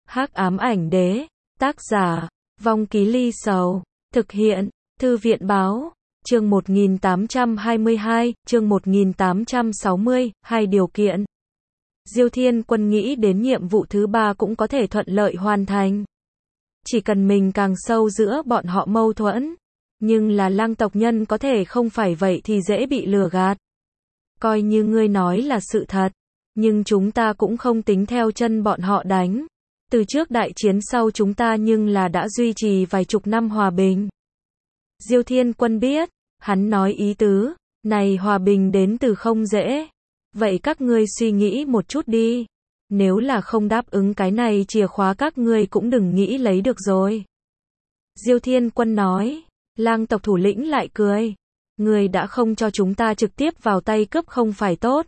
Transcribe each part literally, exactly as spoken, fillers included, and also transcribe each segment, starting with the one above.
Hắc ám ảnh đế, tác giả, Vong Ký Ly Sầu, thực hiện, Thư viện báo, chương một nghìn tám trăm hai mươi hai, chương một nghìn tám trăm sáu mươi, hai điều kiện. Diêu Thiên Quân nghĩ đến nhiệm vụ thứ ba cũng có thể thuận lợi hoàn thành. Chỉ cần mình càng sâu giữa bọn họ mâu thuẫn. Nhưng là lang tộc nhân có thể không phải vậy thì dễ bị lừa gạt. Coi như ngươi nói là sự thật. Nhưng chúng ta cũng không tính theo chân bọn họ đánh. Từ trước đại chiến sau chúng ta nhưng là đã duy trì vài chục năm hòa bình. Diêu Thiên Quân biết, hắn nói ý tứ, này hòa bình đến từ không dễ. Vậy các ngươi suy nghĩ một chút đi. Nếu là không đáp ứng cái này chìa khóa các ngươi cũng đừng nghĩ lấy được rồi. Diêu Thiên Quân nói, lang tộc thủ lĩnh lại cười. Ngươi đã không cho chúng ta trực tiếp vào tay cướp không phải tốt.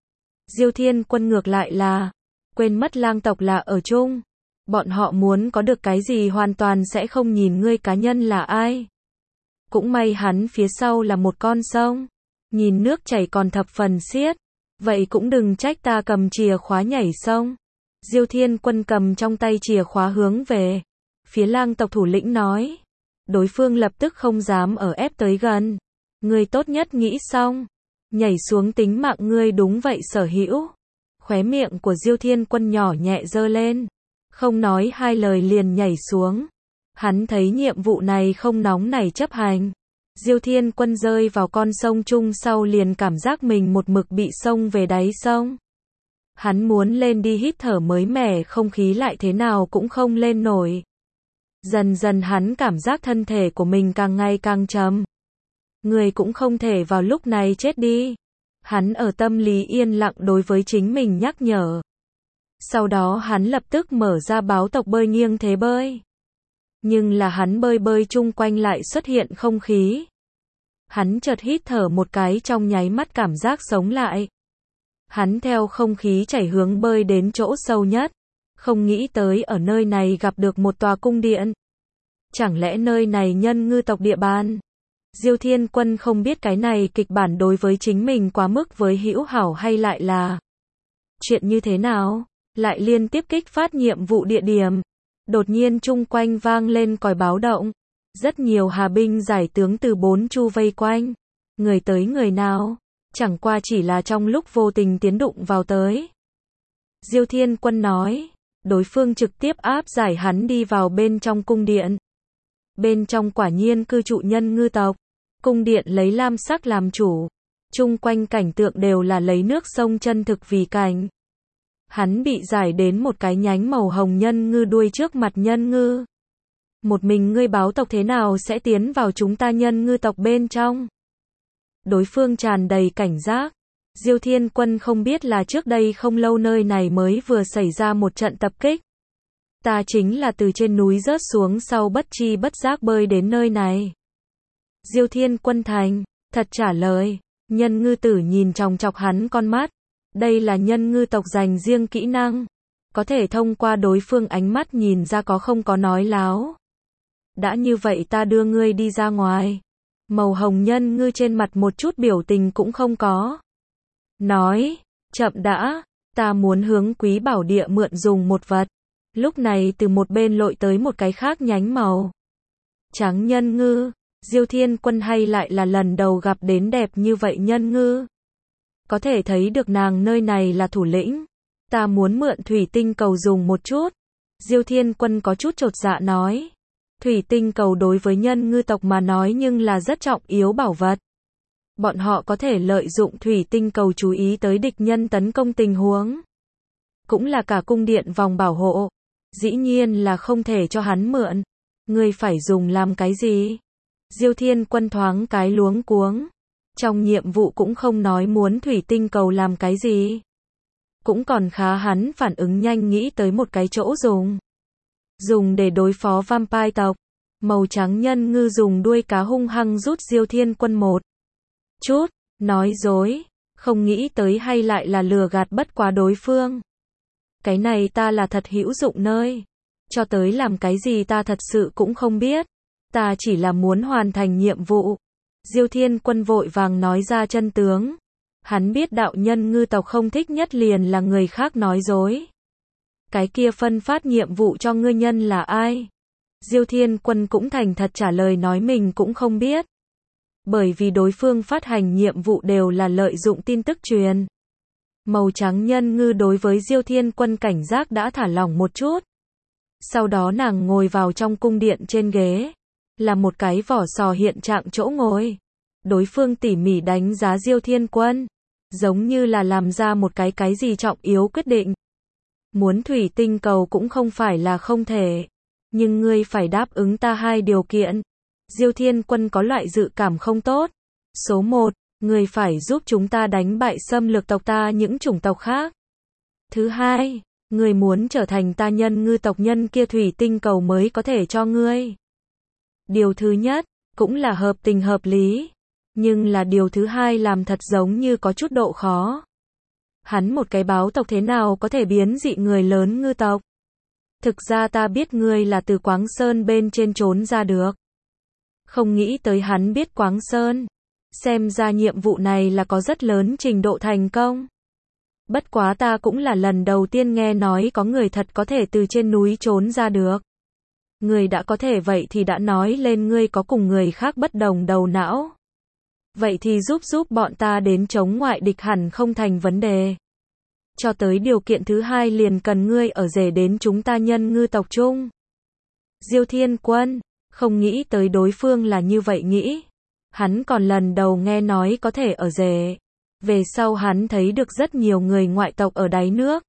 Diêu Thiên Quân ngược lại là, quên mất lang tộc là ở chung. Bọn họ muốn có được cái gì hoàn toàn sẽ không nhìn ngươi cá nhân là ai. Cũng may hắn phía sau là một con sông. Nhìn nước chảy còn thập phần xiết. Vậy cũng đừng trách ta cầm chìa khóa nhảy sông. Diêu Thiên Quân cầm trong tay chìa khóa hướng về phía lang tộc thủ lĩnh nói. Đối phương lập tức không dám ở ép tới gần. Ngươi tốt nhất nghĩ xong. Nhảy xuống tính mạng ngươi đúng vậy sở hữu. Khóe miệng của Diêu Thiên Quân nhỏ nhẹ giơ lên. Không nói hai lời liền nhảy xuống. Hắn thấy nhiệm vụ này không nóng nảy chấp hành. Diêu Thiên Quân rơi vào con sông chung sau liền cảm giác mình một mực bị xông về đáy sông. Hắn muốn lên đi hít thở mới mẻ không khí lại thế nào cũng không lên nổi. Dần dần hắn cảm giác thân thể của mình càng ngày càng trầm. Người cũng không thể vào lúc này chết đi. Hắn ở tâm lý yên lặng đối với chính mình nhắc nhở. Sau đó hắn lập tức mở ra báo tộc bơi nghiêng thế bơi. Nhưng là hắn bơi bơi chung quanh lại xuất hiện không khí. Hắn chợt hít thở một cái trong nháy mắt cảm giác sống lại. Hắn theo không khí chảy hướng bơi đến chỗ sâu nhất. Không nghĩ tới ở nơi này gặp được một tòa cung điện. Chẳng lẽ nơi này nhân ngư tộc địa bàn? Diêu Thiên Quân không biết cái này kịch bản đối với chính mình quá mức với hữu hảo hay lại là chuyện như thế nào? Lại liên tiếp kích phát nhiệm vụ địa điểm. Đột nhiên chung quanh vang lên còi báo động. Rất nhiều hà binh giải tướng từ bốn chu vây quanh. Người tới người nào? Chẳng qua chỉ là trong lúc vô tình tiến đụng vào tới. Diêu Thiên Quân nói. Đối phương trực tiếp áp giải hắn đi vào bên trong cung điện. Bên trong quả nhiên cư trụ nhân ngư tộc. Cung điện lấy lam sắc làm chủ. Chung quanh cảnh tượng đều là lấy nước sông chân thực vì cảnh. Hắn bị giải đến một cái nhánh màu hồng nhân ngư đuôi trước mặt nhân ngư. Một mình ngươi báo tộc thế nào sẽ tiến vào chúng ta nhân ngư tộc bên trong? Đối phương tràn đầy cảnh giác. Diêu Thiên Quân không biết là trước đây không lâu nơi này mới vừa xảy ra một trận tập kích. Ta chính là từ trên núi rớt xuống sau bất chi bất giác bơi đến nơi này. Diêu Thiên Quân thành thật trả lời. Nhân ngư tử nhìn chòng chọc hắn con mắt. Đây là nhân ngư tộc dành riêng kỹ năng. Có thể thông qua đối phương ánh mắt nhìn ra có không có nói láo. Đã như vậy ta đưa ngươi đi ra ngoài. Màu hồng nhân ngư trên mặt một chút biểu tình cũng không có. Nói, chậm đã, ta muốn hướng Quý Bảo Địa mượn dùng một vật. Lúc này từ một bên lội tới một cái khác nhánh màu trắng nhân ngư. Diêu Thiên Quân hay lại là lần đầu gặp đến đẹp như vậy nhân ngư. Có thể thấy được nàng nơi này là thủ lĩnh. Ta muốn mượn thủy tinh cầu dùng một chút. Diêu Thiên Quân có chút chột dạ nói. Thủy tinh cầu đối với nhân ngư tộc mà nói nhưng là rất trọng yếu bảo vật. Bọn họ có thể lợi dụng thủy tinh cầu chú ý tới địch nhân tấn công tình huống. Cũng là cả cung điện vòng bảo hộ. Dĩ nhiên là không thể cho hắn mượn. Ngươi phải dùng làm cái gì? Diêu Thiên Quân thoáng cái luống cuống. Trong nhiệm vụ cũng không nói muốn thủy tinh cầu làm cái gì. Cũng còn khá hắn phản ứng nhanh nghĩ tới một cái chỗ dùng. Dùng để đối phó vampire tộc. Màu trắng nhân ngư dùng đuôi cá hung hăng rút Diêu Thiên Quân một chút. Nói dối. Không nghĩ tới hay lại là lừa gạt bất quá đối phương. Cái này ta là thật hữu dụng nơi. Cho tới làm cái gì ta thật sự cũng không biết. Ta chỉ là muốn hoàn thành nhiệm vụ. Diêu Thiên Quân vội vàng nói ra chân tướng. Hắn biết đạo nhân ngư tộc không thích nhất liền là người khác nói dối. Cái kia phân phát nhiệm vụ cho ngươi nhân là ai? Diêu Thiên Quân cũng thành thật trả lời nói mình cũng không biết. Bởi vì đối phương phát hành nhiệm vụ đều là lợi dụng tin tức truyền. Màu trắng nhân ngư đối với Diêu Thiên Quân cảnh giác đã thả lỏng một chút. Sau đó nàng ngồi vào trong cung điện trên ghế. Là một cái vỏ sò hiện trạng chỗ ngồi. Đối phương tỉ mỉ đánh giá Diêu Thiên Quân. Giống như là làm ra một cái cái gì trọng yếu quyết định. Muốn thủy tinh cầu cũng không phải là không thể. Nhưng ngươi phải đáp ứng ta hai điều kiện. Diêu Thiên Quân có loại dự cảm không tốt. Số một, ngươi phải giúp chúng ta đánh bại xâm lược tộc ta những chủng tộc khác. Thứ hai, ngươi muốn trở thành ta nhân ngư tộc nhân kia thủy tinh cầu mới có thể cho ngươi. Điều thứ nhất, cũng là hợp tình hợp lý. Nhưng là điều thứ hai làm thật giống như có chút độ khó. Hắn một cái báo tộc thế nào có thể biến dị người lớn ngư tộc? Thực ra ta biết ngươi là từ Quáng Sơn bên trên trốn ra được. Không nghĩ tới hắn biết Quáng Sơn. Xem ra nhiệm vụ này là có rất lớn trình độ thành công. Bất quá ta cũng là lần đầu tiên nghe nói có người thật có thể từ trên núi trốn ra được. Người đã có thể vậy thì đã nói lên ngươi có cùng người khác bất đồng đầu não. Vậy thì giúp giúp bọn ta đến chống ngoại địch hẳn không thành vấn đề. Cho tới điều kiện thứ hai liền cần ngươi ở rể đến chúng ta nhân ngư tộc chung. Diêu Thiên Quân, không nghĩ tới đối phương là như vậy nghĩ. Hắn còn lần đầu nghe nói có thể ở rể. Về sau hắn thấy được rất nhiều người ngoại tộc ở đáy nước.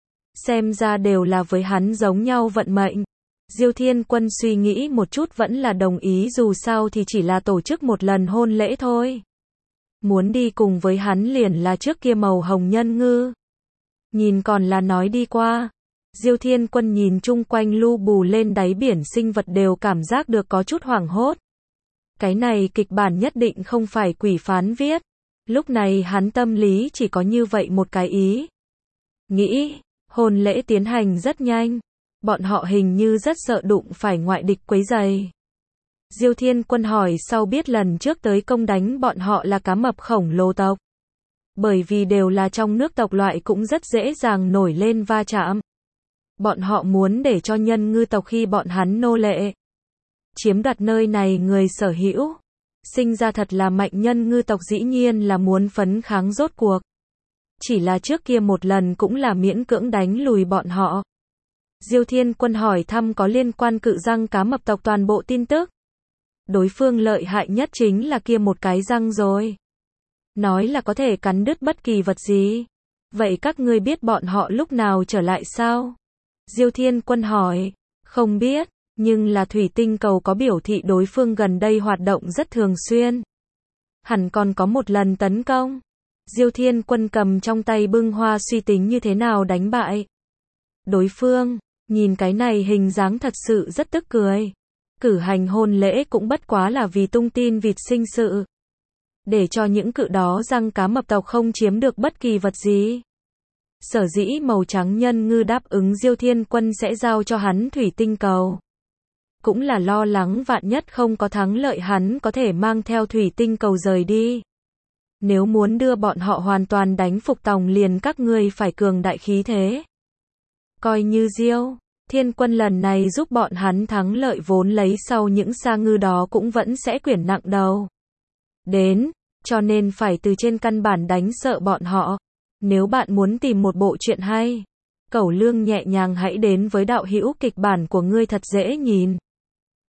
Xem ra đều là với hắn giống nhau vận mệnh. Diêu Thiên Quân suy nghĩ một chút vẫn là đồng ý dù sao thì chỉ là tổ chức một lần hôn lễ thôi. Muốn đi cùng với hắn liền là trước kia màu hồng nhân ngư. Nhìn còn là nói đi qua. Diêu Thiên Quân nhìn chung quanh lu bù lên đáy biển sinh vật đều cảm giác được có chút hoảng hốt. Cái này kịch bản nhất định không phải quỷ phán viết. Lúc này hắn tâm lý chỉ có như vậy một cái ý. Nghĩ, hôn lễ tiến hành rất nhanh. Bọn họ hình như rất sợ đụng phải ngoại địch quấy rầy. Diêu Thiên Quân hỏi sau biết lần trước tới công đánh bọn họ là cá mập khổng lồ tộc. Bởi vì đều là trong nước tộc loại cũng rất dễ dàng nổi lên va chạm. Bọn họ muốn để cho nhân ngư tộc khi bọn hắn nô lệ. Chiếm đoạt nơi này người sở hữu. Sinh ra thật là mạnh nhân ngư tộc dĩ nhiên là muốn phấn kháng rốt cuộc. Chỉ là trước kia một lần cũng là miễn cưỡng đánh lùi bọn họ. Diêu Thiên Quân hỏi thăm có liên quan cự răng cá mập tộc toàn bộ tin tức. Đối phương lợi hại nhất chính là kia một cái răng rồi. Nói là có thể cắn đứt bất kỳ vật gì. Vậy các ngươi biết bọn họ lúc nào trở lại sao? Diêu Thiên Quân hỏi. Không biết, nhưng là thủy tinh cầu có biểu thị đối phương gần đây hoạt động rất thường xuyên. Hẳn còn có một lần tấn công. Diêu Thiên Quân cầm trong tay bưng hoa suy tính như thế nào đánh bại. Đối phương, nhìn cái này hình dáng thật sự rất tức cười. Cử hành hôn lễ cũng bất quá là vì tung tin vịt sinh sự. Để cho những cự đó răng cá mập tộc không chiếm được bất kỳ vật gì. Sở dĩ màu trắng nhân ngư đáp ứng Diêu Thiên Quân sẽ giao cho hắn thủy tinh cầu. Cũng là lo lắng vạn nhất không có thắng lợi hắn có thể mang theo thủy tinh cầu rời đi. Nếu muốn đưa bọn họ hoàn toàn đánh phục tòng liền các ngươi phải cường đại khí thế. Coi như Diêu Thiên Quân lần này giúp bọn hắn thắng lợi vốn lấy sau những sa ngư đó cũng vẫn sẽ quyển nặng đầu. Đến, cho nên phải từ trên căn bản đánh sợ bọn họ. Nếu bạn muốn tìm một bộ truyện hay, Cẩu Lương nhẹ nhàng hãy đến với đạo hữu kịch bản của ngươi thật dễ nhìn.